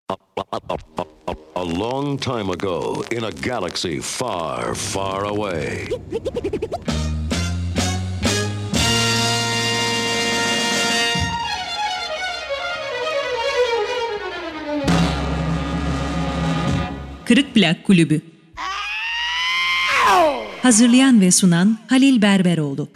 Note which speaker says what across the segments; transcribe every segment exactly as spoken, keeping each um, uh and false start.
Speaker 1: A, a, a, a long time ago, in a galaxy far, far away.
Speaker 2: Kırık Plak Kulübü. Hazırlayan ve sunan Halil Berberoğlu.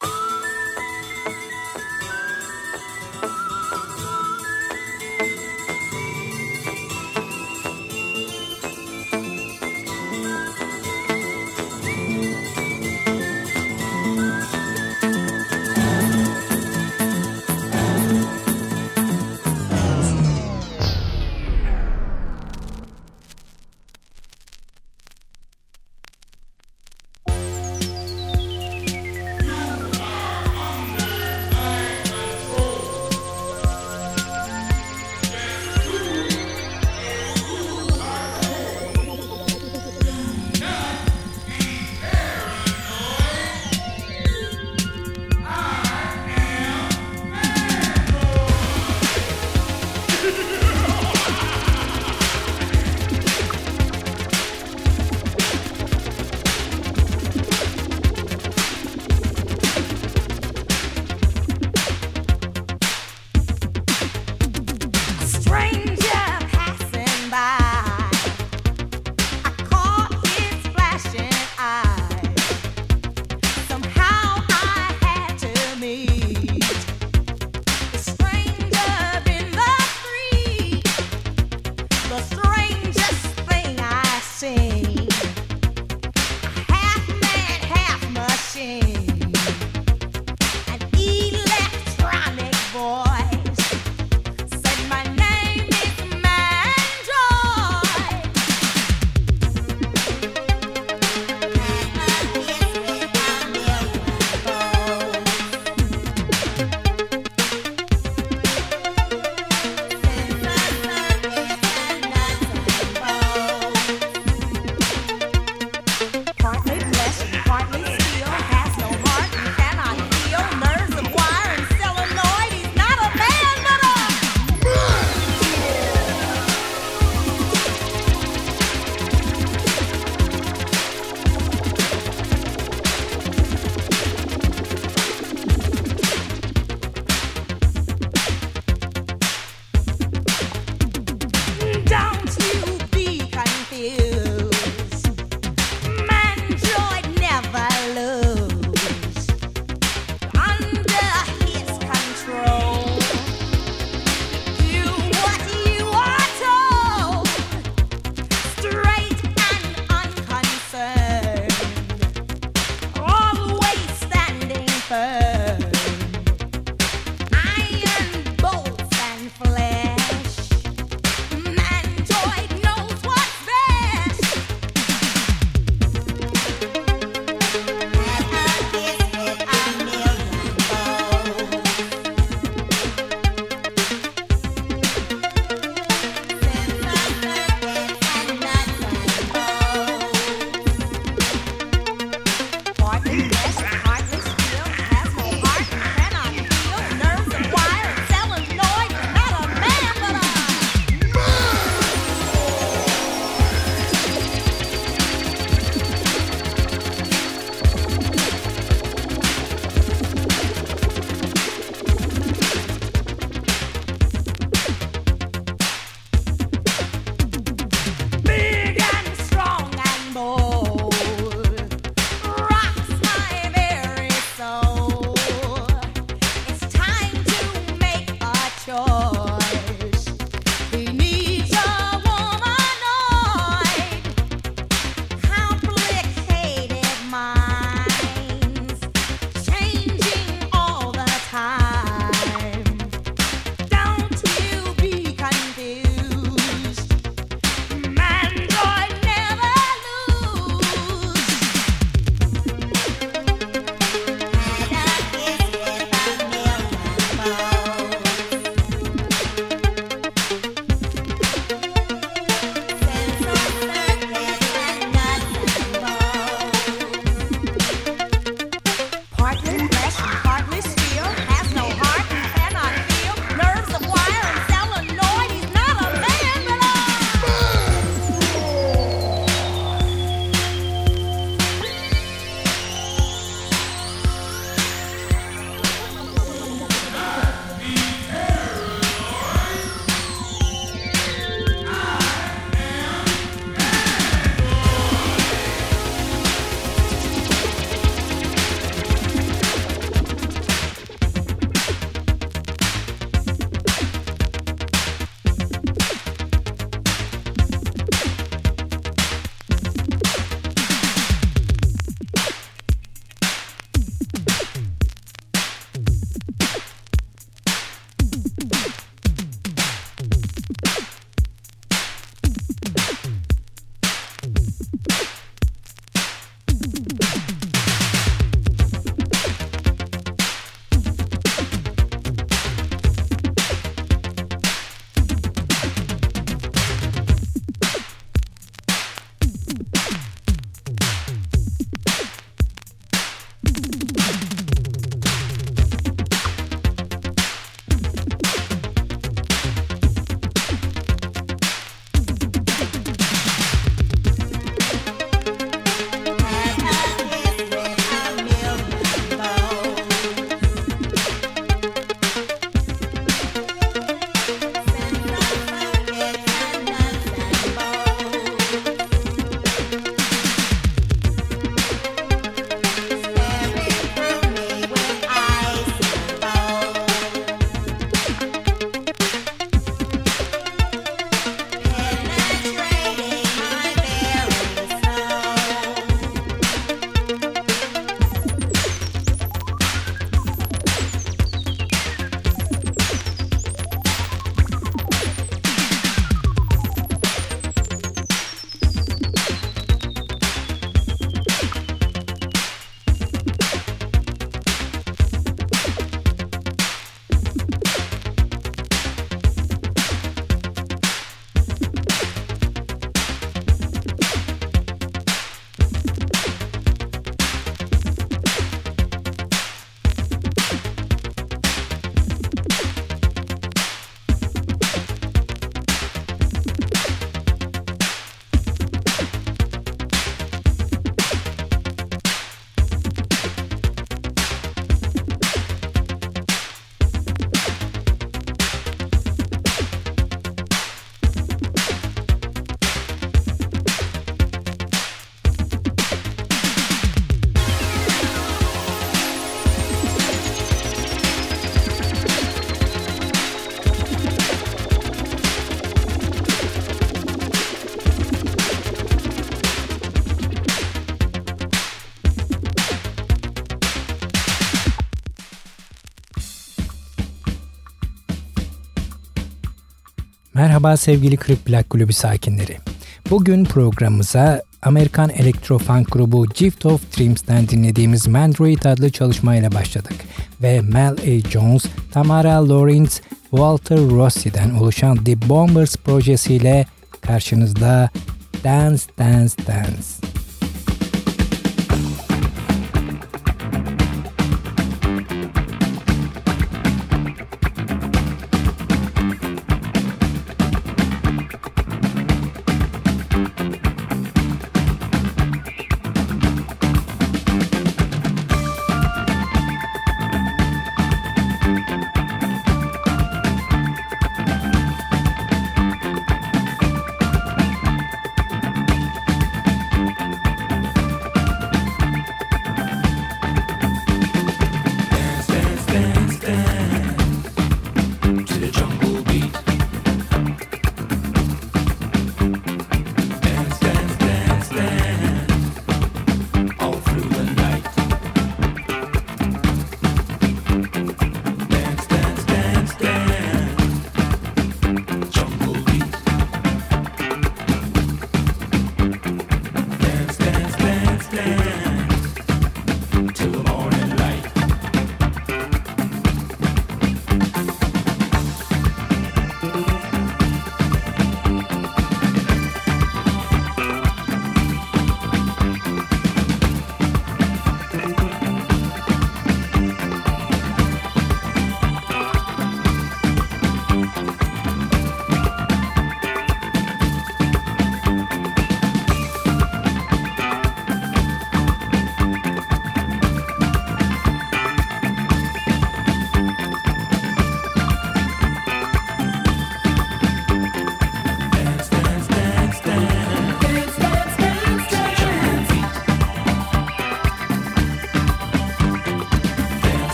Speaker 3: Merhaba sevgili Kırık Plak Kulübü sakinleri. Bugün programımıza Amerikan elektro-funk grubu Gift of Dreams'ten dinlediğimiz Mandroid adlı çalışmayla başladık. Ve Mel A. Jones, Tamara Lawrence, Walter Rossi'den oluşan The Bombers projesiyle karşınızda Dance Dance Dance.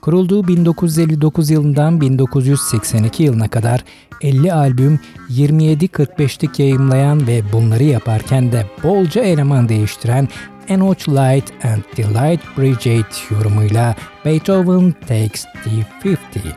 Speaker 3: Kurulduğu bin dokuz yüz elli dokuz yılından bin dokuz yüz seksen iki yılına kadar elli albüm, yirmi yedi kırk beşlik yayımlayan ve bunları yaparken de bolca eleman değiştiren Enoch Light and Delight Brigade yorumuyla Beethoven Takes the fifty.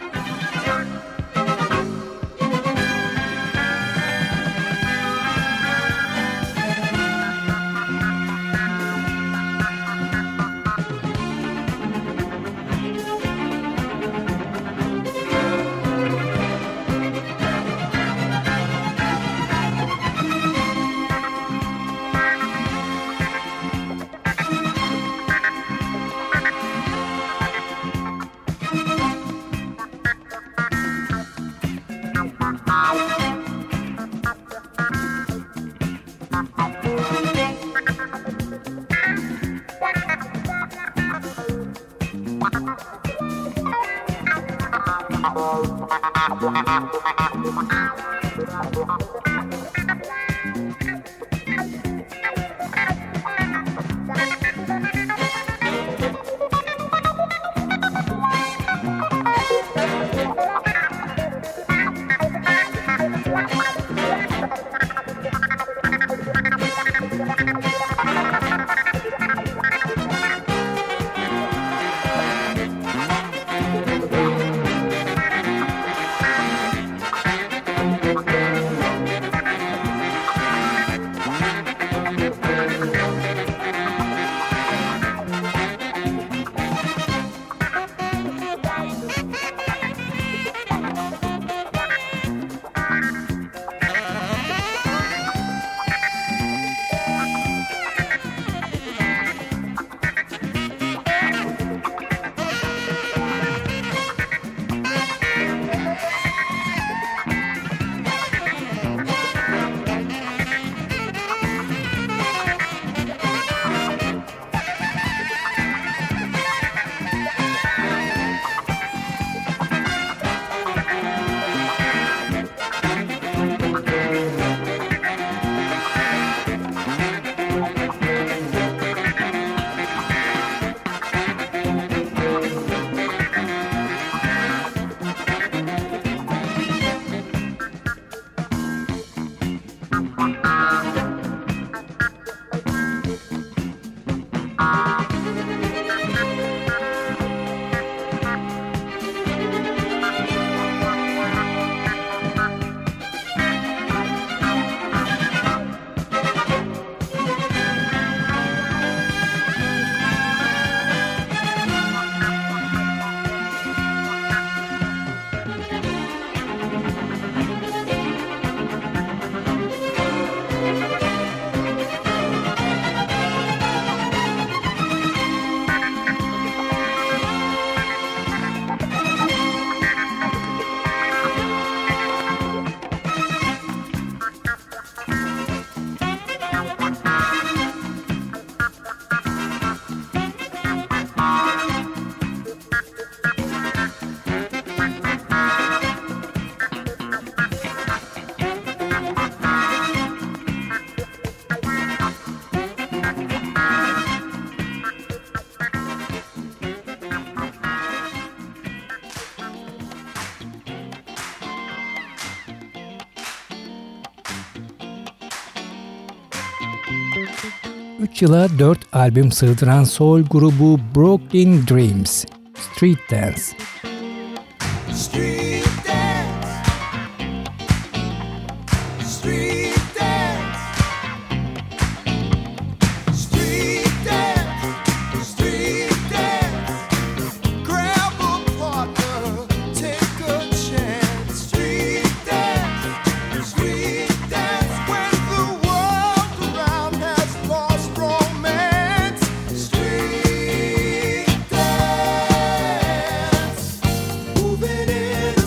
Speaker 3: üç yıla dört albüm sığdıran soul grubu Brooklyn Dreams, Street Dance.
Speaker 4: Street dance, street dance, street dance, street dance. Grab a partner, take a chance. Street dance, street dance. When the world around has lost romance. Street dance, moving in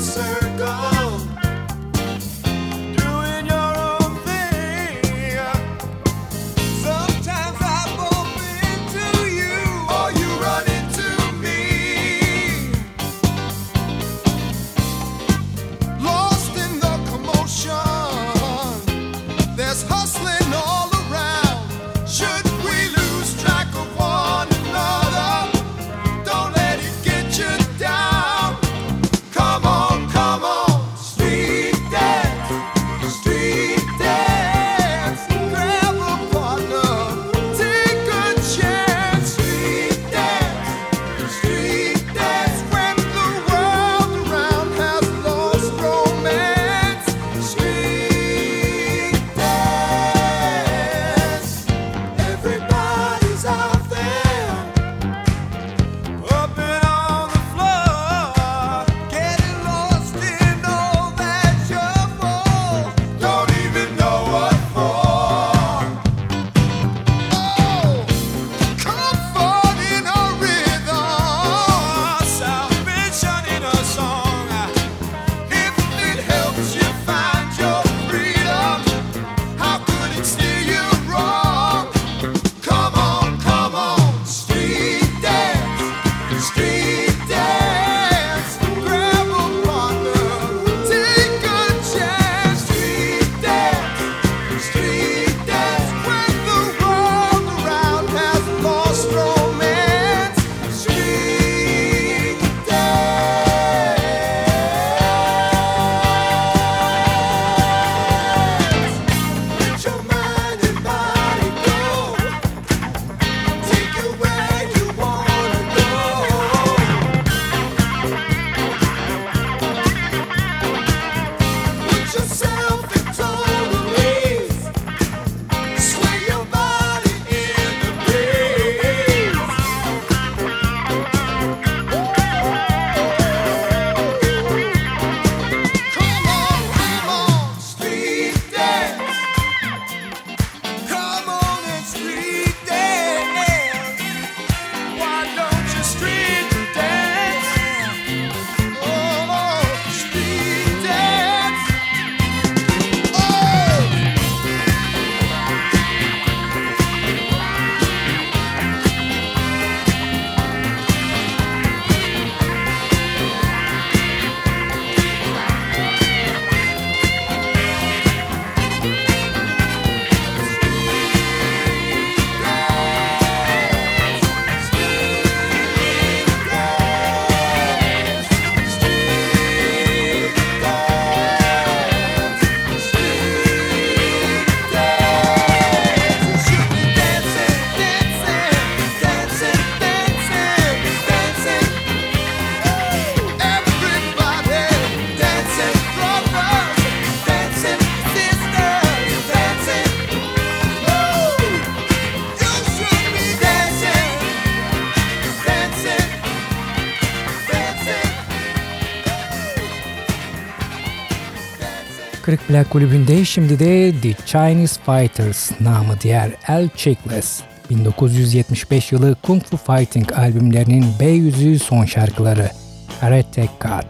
Speaker 3: Kırık Plak Kulübü'nde şimdi de The Chinese Fighters, namı diğer El Chicles, bin dokuz yüz yetmiş beş yılı Kung Fu Fighting albümlerinin B yüzü son şarkıları Karate Kid.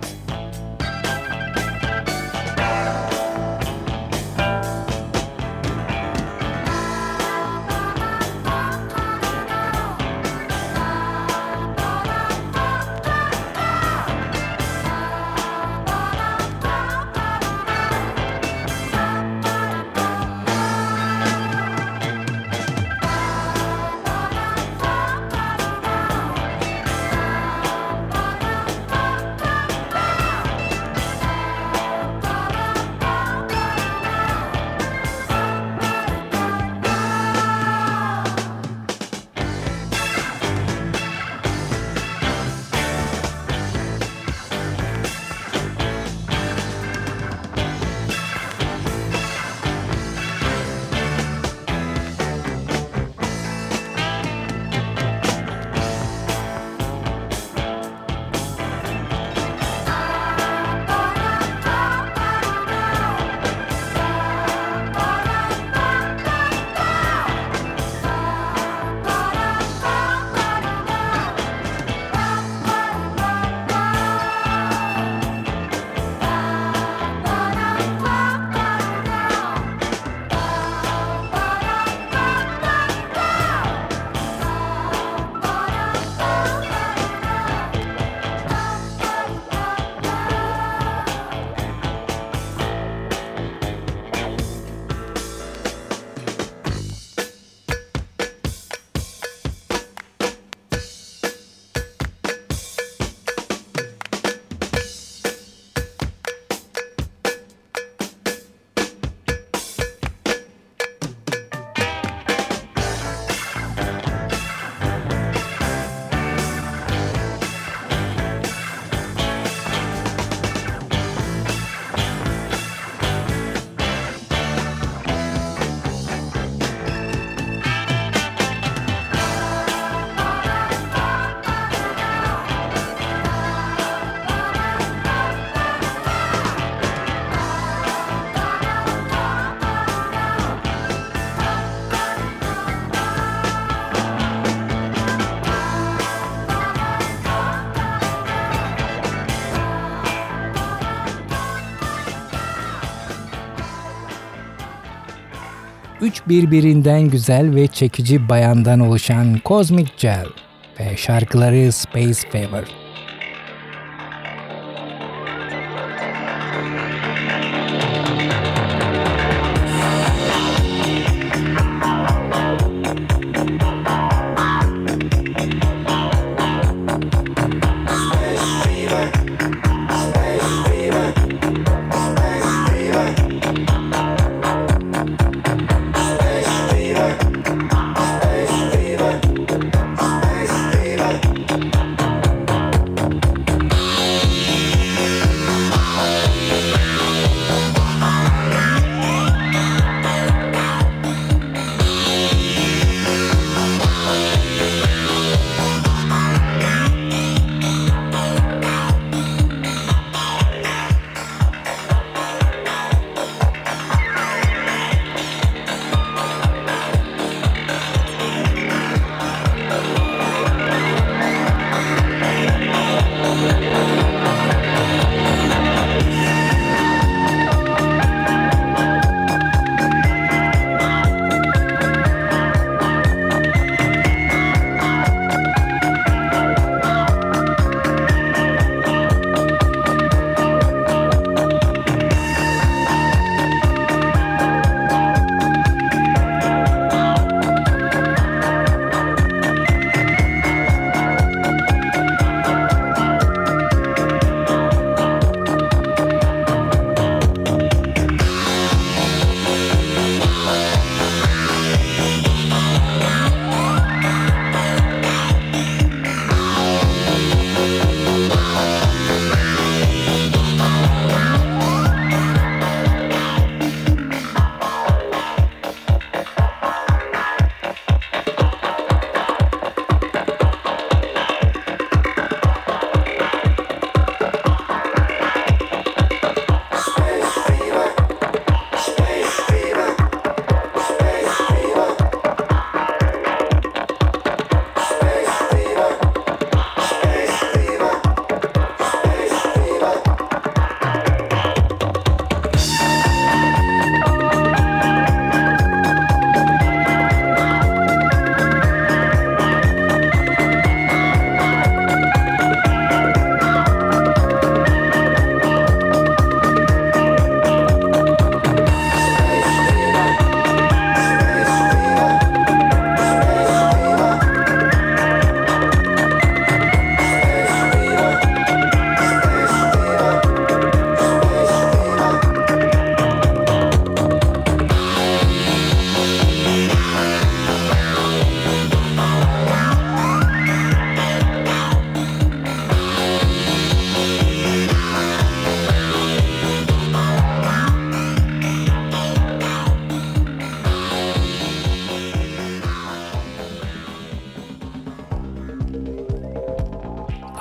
Speaker 3: Üç birbirinden güzel ve çekici bayandan oluşan Cosmic Gel ve şarkıları Space Fever.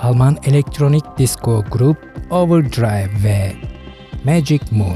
Speaker 3: Alman elektronik disco grup Overdrive ve Magic Moon.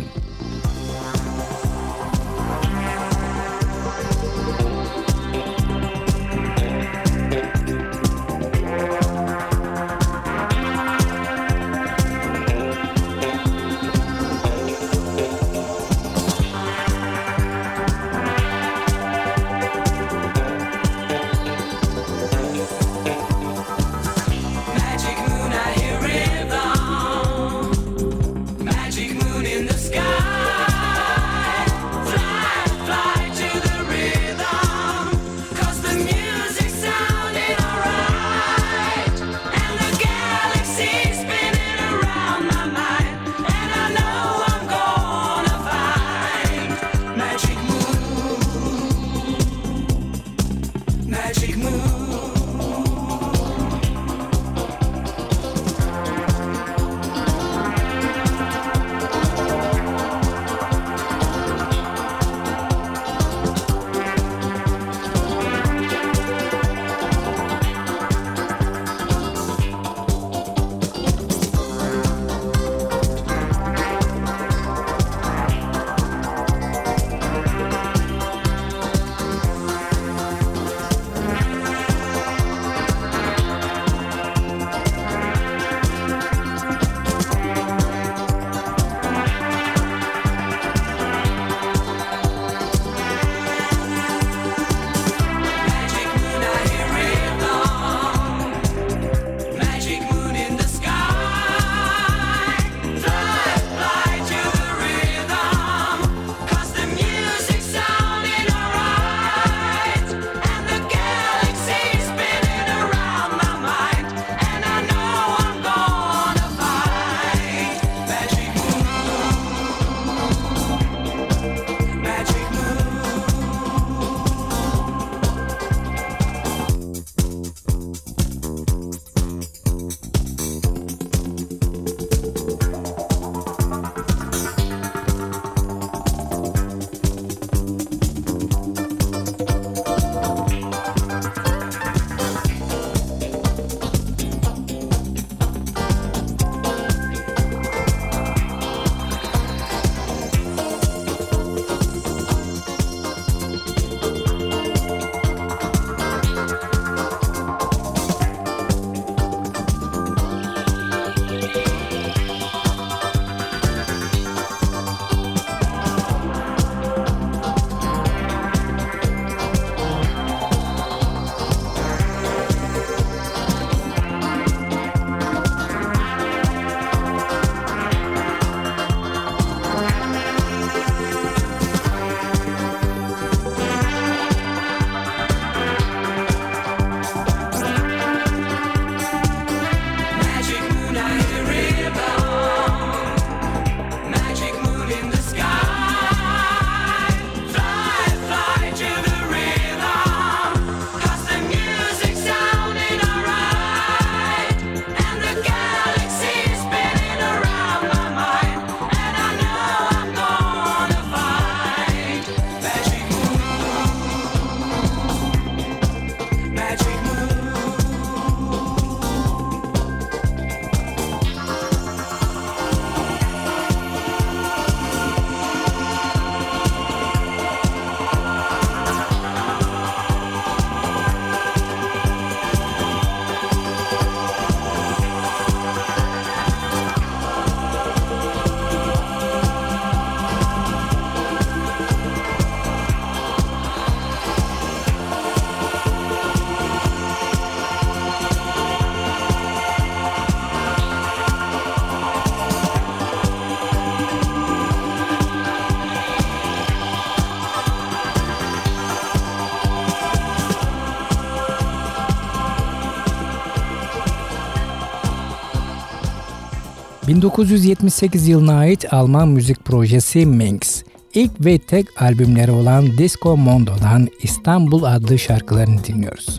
Speaker 3: bin dokuz yüz yetmiş sekiz yılına ait Alman müzik projesi Minx, ilk ve tek albümleri olan Disco Mondo'dan İstanbul adlı şarkılarını dinliyoruz.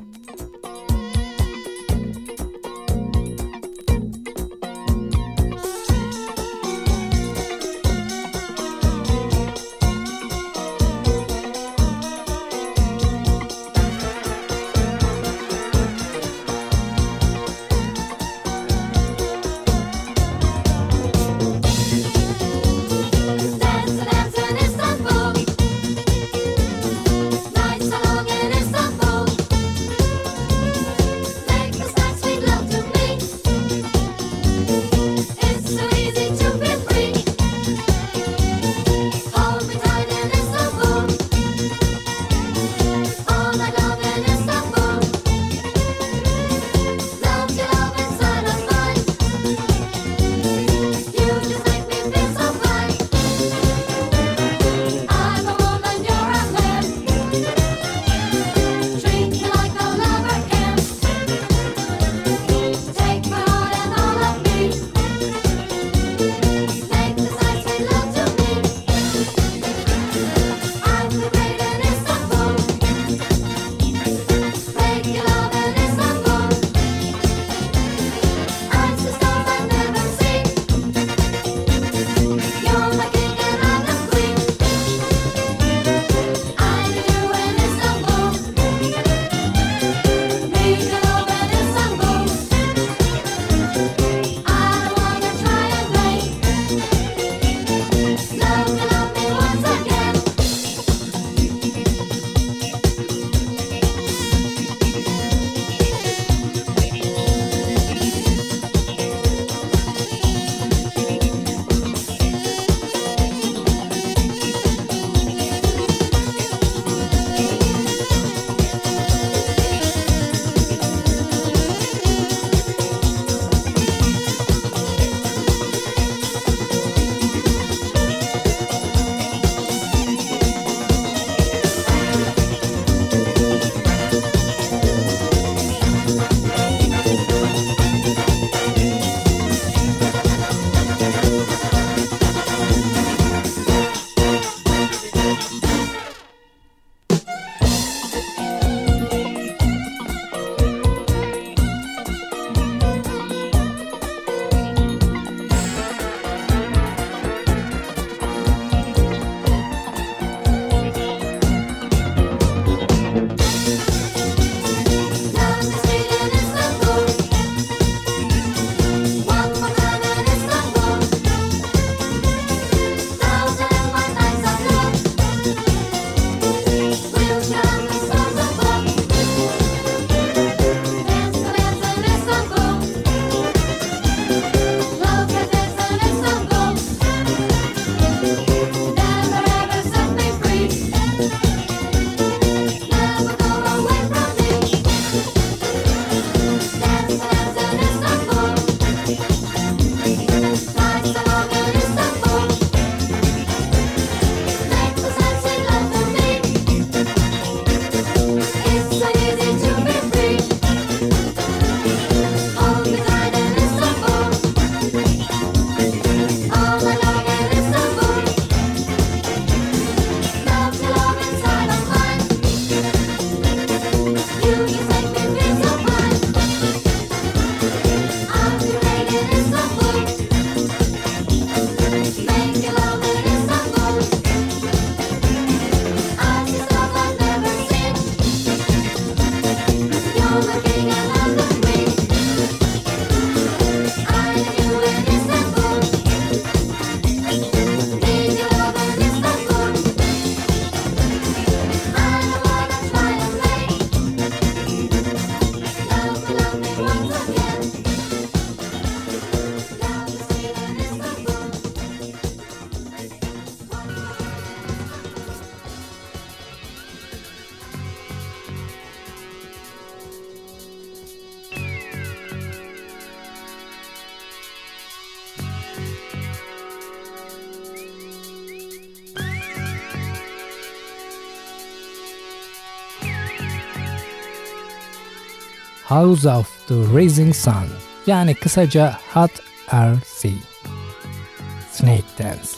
Speaker 3: House of the Rising Sun, yani kısaca Hot R C. Snake Dance.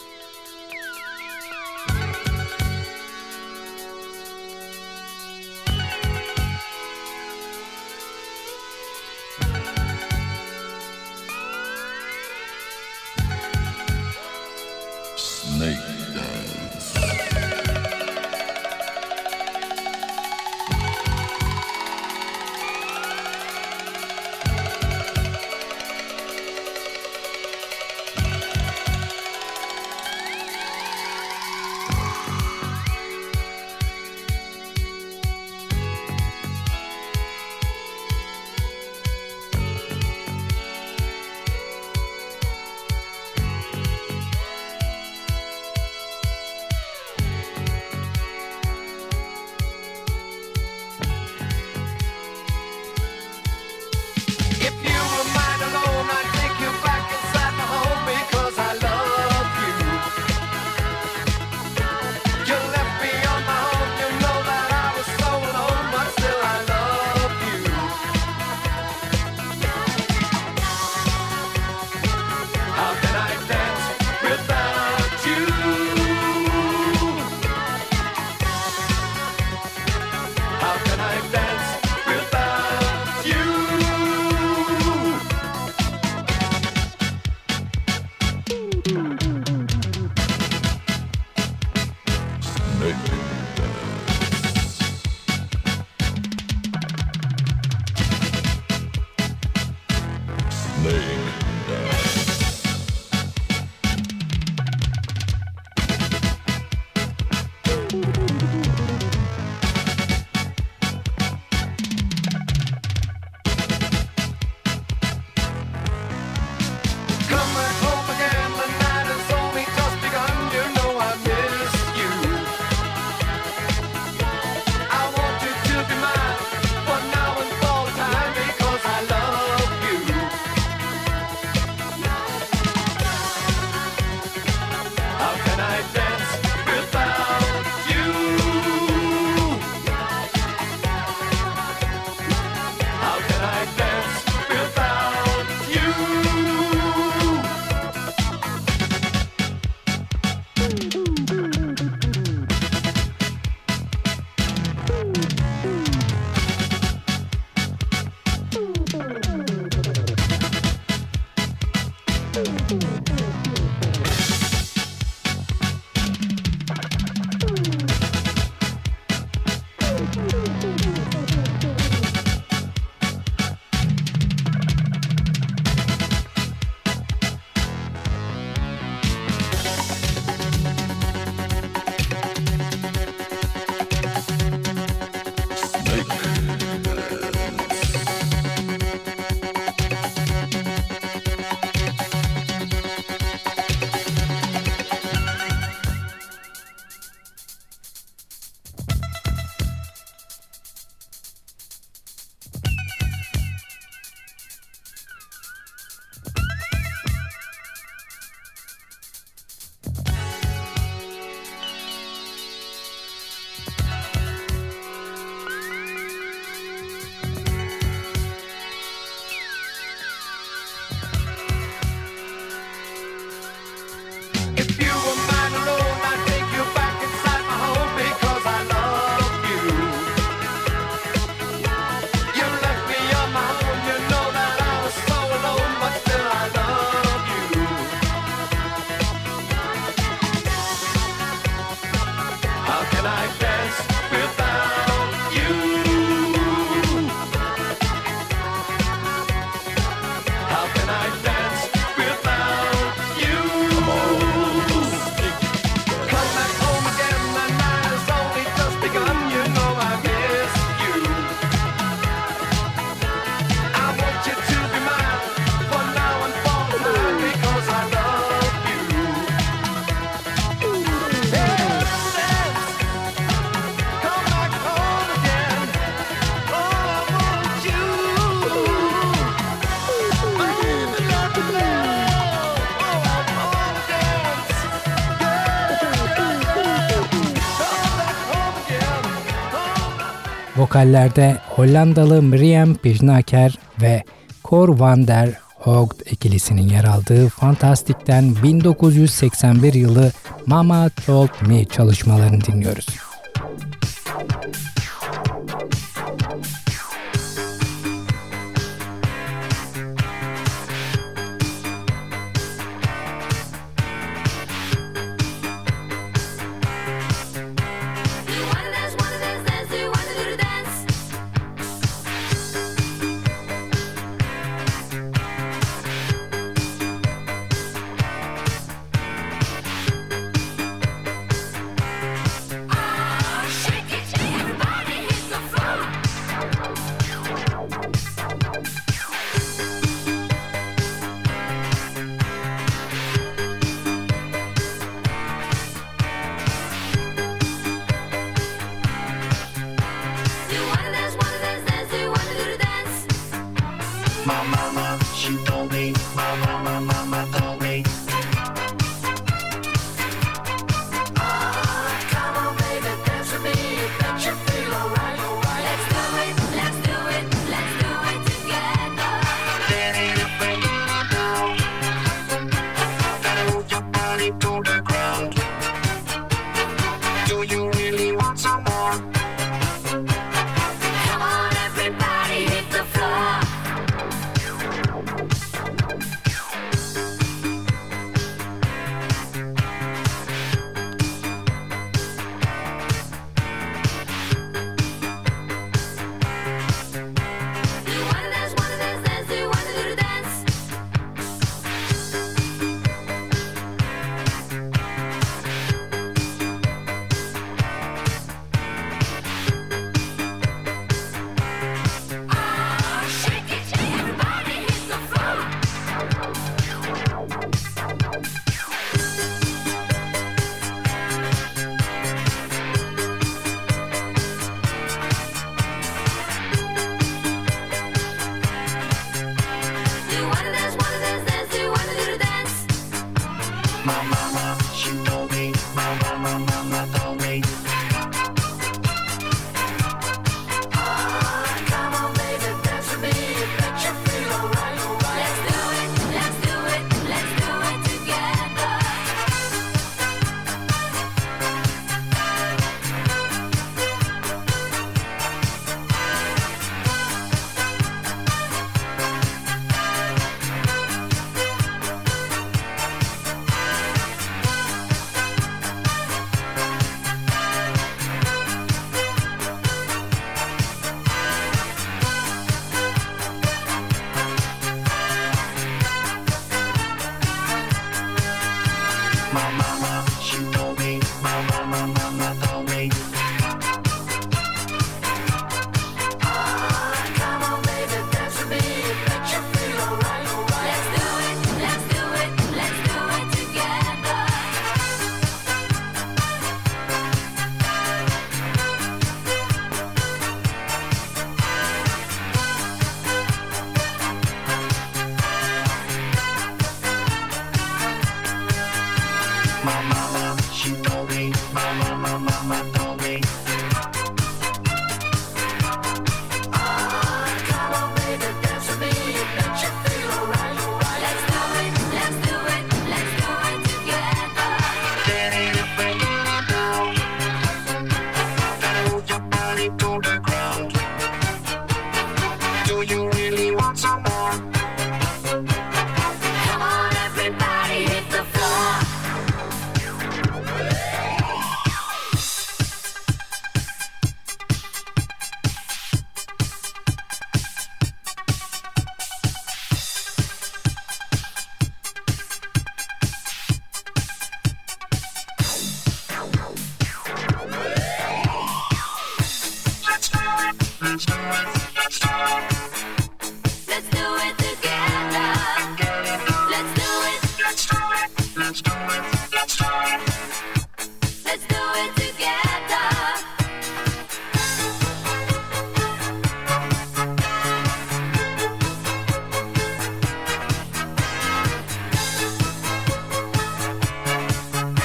Speaker 1: Snake dance.
Speaker 3: Vokallerde Hollandalı Miriam Pijnaker ve Cor van der Hoogt ikilisinin yer aldığı Fantastic'ten bin dokuz yüz seksen bir yılı Mama Told Me çalışmalarını dinliyoruz.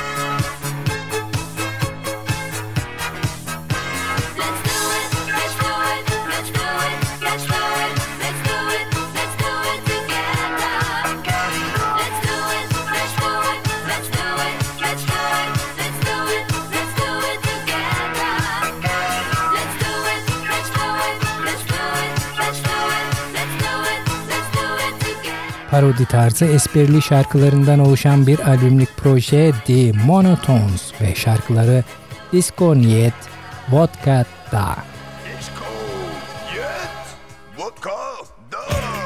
Speaker 5: Let's do it.
Speaker 3: parodi tarzı esprili şarkılarından oluşan bir albümlük proje The Monotones ve şarkıları Disco Niet, Vodka Da.
Speaker 4: Disco, yet, vodka, da.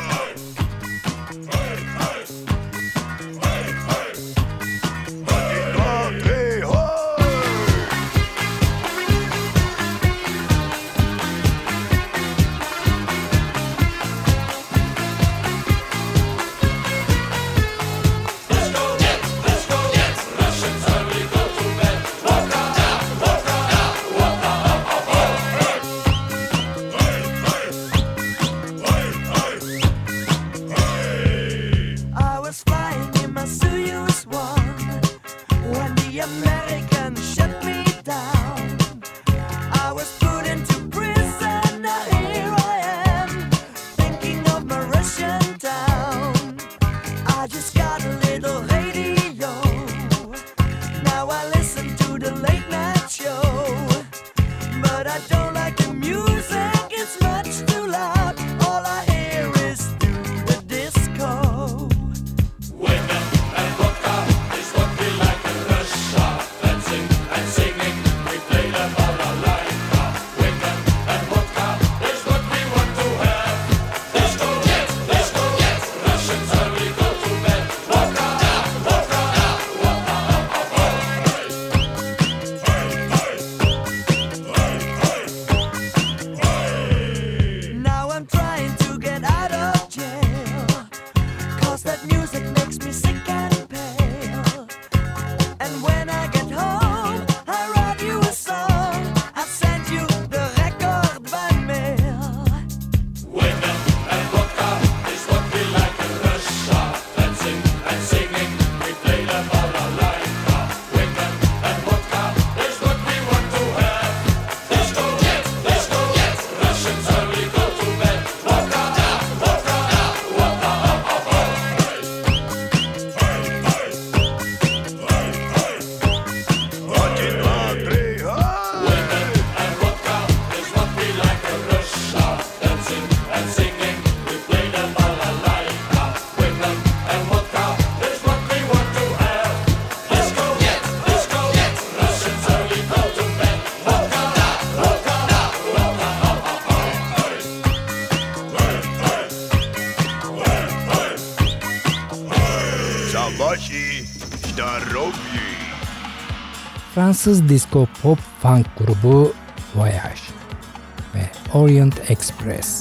Speaker 5: I was flying in my Soyuz one when the Americans shut me down. I was put into prison, now here I am, thinking of my Russian town. I just got a little radio, now I listen to the late night show. But I don't like the music, it's much too loud. All I hear is the disco. Now I'm trying to get out of jail, 'cause that music makes me sick and pale. And when I get home, I write you a song, I send you the record by mail.
Speaker 4: Savaşi, Starobi.
Speaker 3: Fransız disco pop funk grubu Voyage ve Orient Express.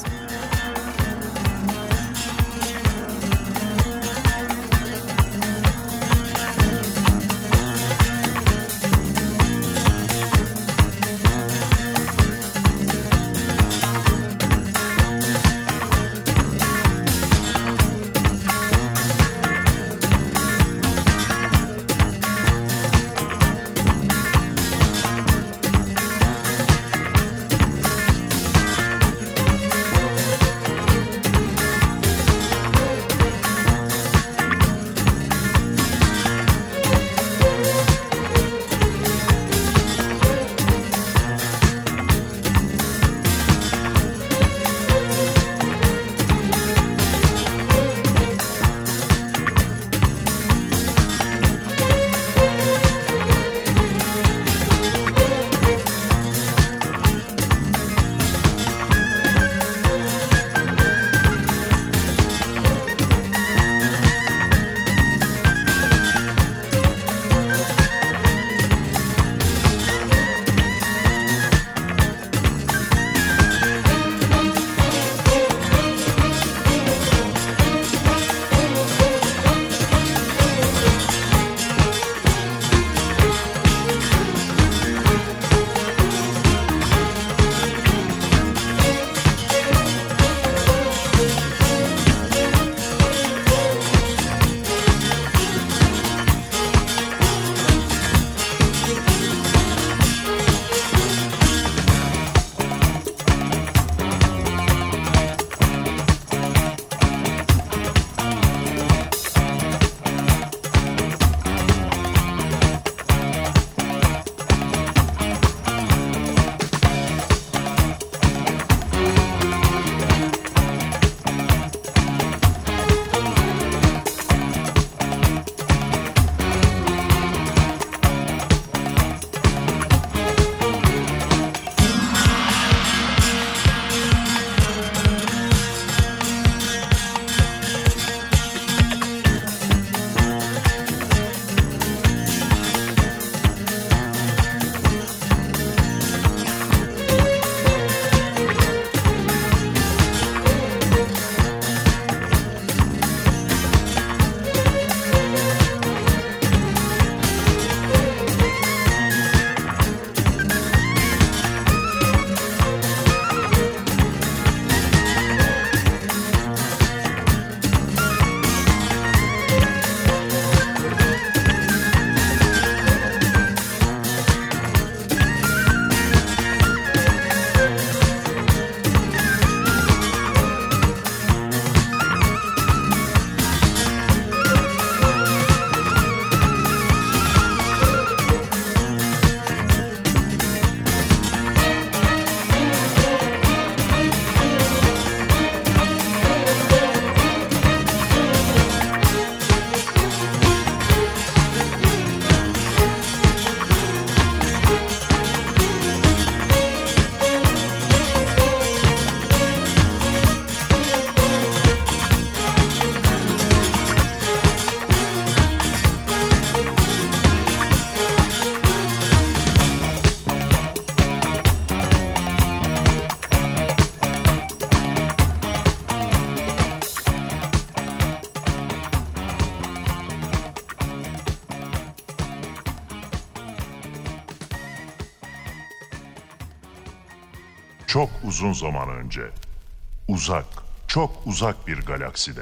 Speaker 6: Çok uzun zaman önce, uzak, çok uzak bir galakside.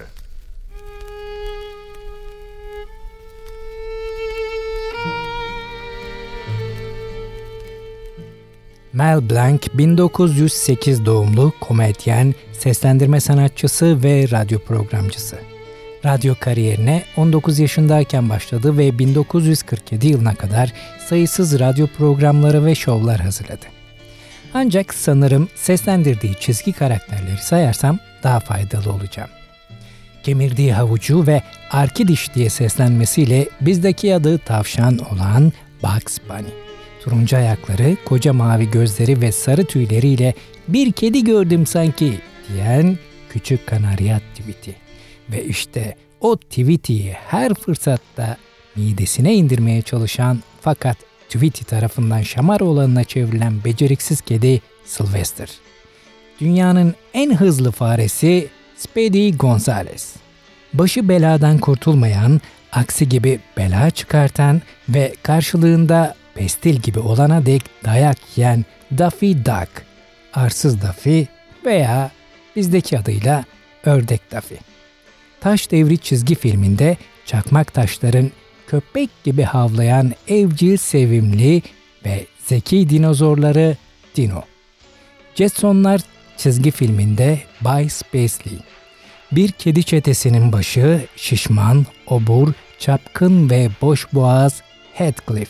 Speaker 3: Mel Blanc bin dokuz yüz sekiz doğumlu komedyen, seslendirme sanatçısı ve radyo programcısı. Radyo kariyerine on dokuz yaşındayken başladı ve bin dokuz yüz kırk yedi yılına kadar sayısız radyo programları ve şovlar hazırladı. Ancak sanırım seslendirdiği çizgi karakterleri sayarsam daha faydalı olacağım. Kemirdiği havucu ve Arkidiş diye seslenmesiyle bizdeki adı tavşan olan Bugs Bunny. Turuncu ayakları, koca mavi gözleri ve sarı tüyleriyle "bir kedi gördüm sanki" diyen küçük kanarya Tweety. Ve işte o Tweety'yi her fırsatta midesine indirmeye çalışan fakat Tweety tarafından şamar olanına çevrilen beceriksiz kedi Sylvester. Dünyanın en hızlı faresi Speedy Gonzales. Başı beladan kurtulmayan, aksi gibi bela çıkartan ve karşılığında pestil gibi olana dek dayak yiyen Daffy Duck, arsız Daffy veya bizdeki adıyla Ördek Daffy. Taş Devri çizgi filminde çakmak taşların köpek gibi havlayan evcil, sevimli ve zeki dinozorları Dino. Jetsonlar çizgi filminde Bay Spacely. Bir kedi çetesinin başı şişman, obur, çapkın ve boşboğaz Heathcliff.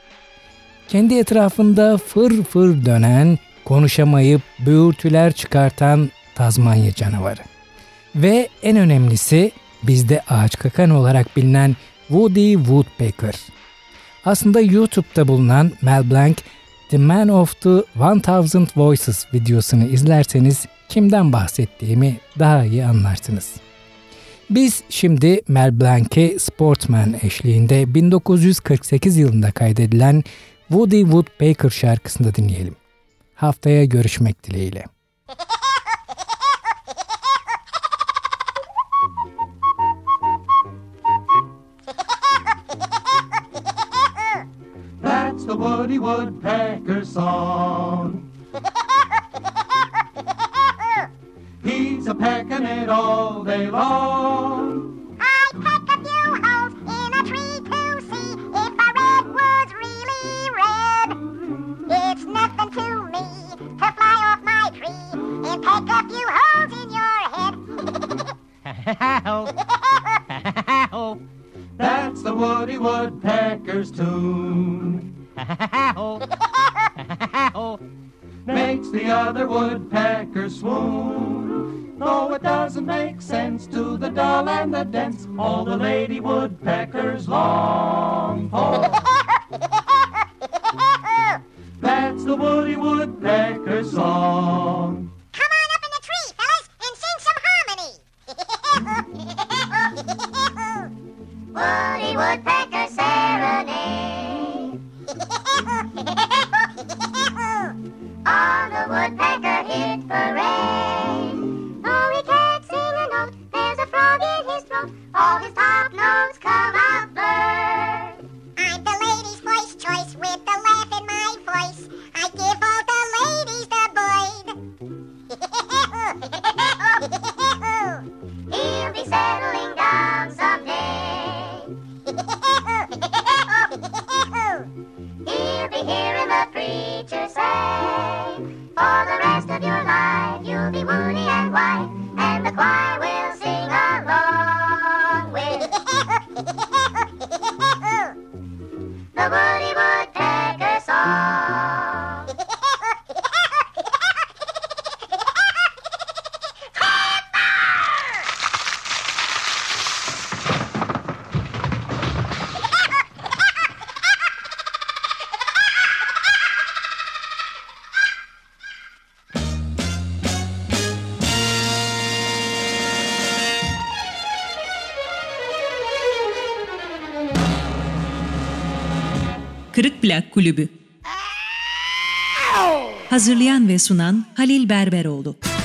Speaker 3: Kendi etrafında fır fır dönen, konuşamayıp böğürtüler çıkartan Tazmanya canavarı. Ve en önemlisi bizde ağaç kakan olarak bilinen Woody Woodpecker. Aslında YouTube'da bulunan Mel Blanc, The Man of the one thousand Voices videosunu izlerseniz kimden bahsettiğimi daha iyi anlarsınız. Biz şimdi Mel Blanc'i Sportsman eşliğinde bin dokuz yüz kırk sekiz yılında kaydedilen Woody Woodpecker şarkısını dinleyelim. Haftaya görüşmek dileğiyle.
Speaker 7: That's the Woody Woodpecker song. He's a pecking it all day long.
Speaker 8: I peck a few holes in a tree to see if a redwood's really red. It's nothing to me to fly off my tree and peck a few holes in your head.
Speaker 7: That's the Woody Woodpecker's tune. Makes the other woodpecker swoon. Though it doesn't make sense to the dull and the dense, all the lady woodpeckers long for. That's the Woody Woodpecker song.
Speaker 8: Come on up in the tree, fellas, and sing some harmony. Woody Woodpecker serenade. On the woodpecker hit parade. Though he can't sing a note, there's a frog in his throat. All his top notes come out blurred. I'm the lady's voice choice with the laugh in my voice. I give all the ladies the Boyd. He'll be settling down someday. He'll be hearing the preacher say, for the rest of your life you'll be woody and white, and the choir will sing along with the Woody Woodpecker song.
Speaker 2: Kırık Plak Kulübü. Hazırlayan ve sunan Halil Berberoğlu.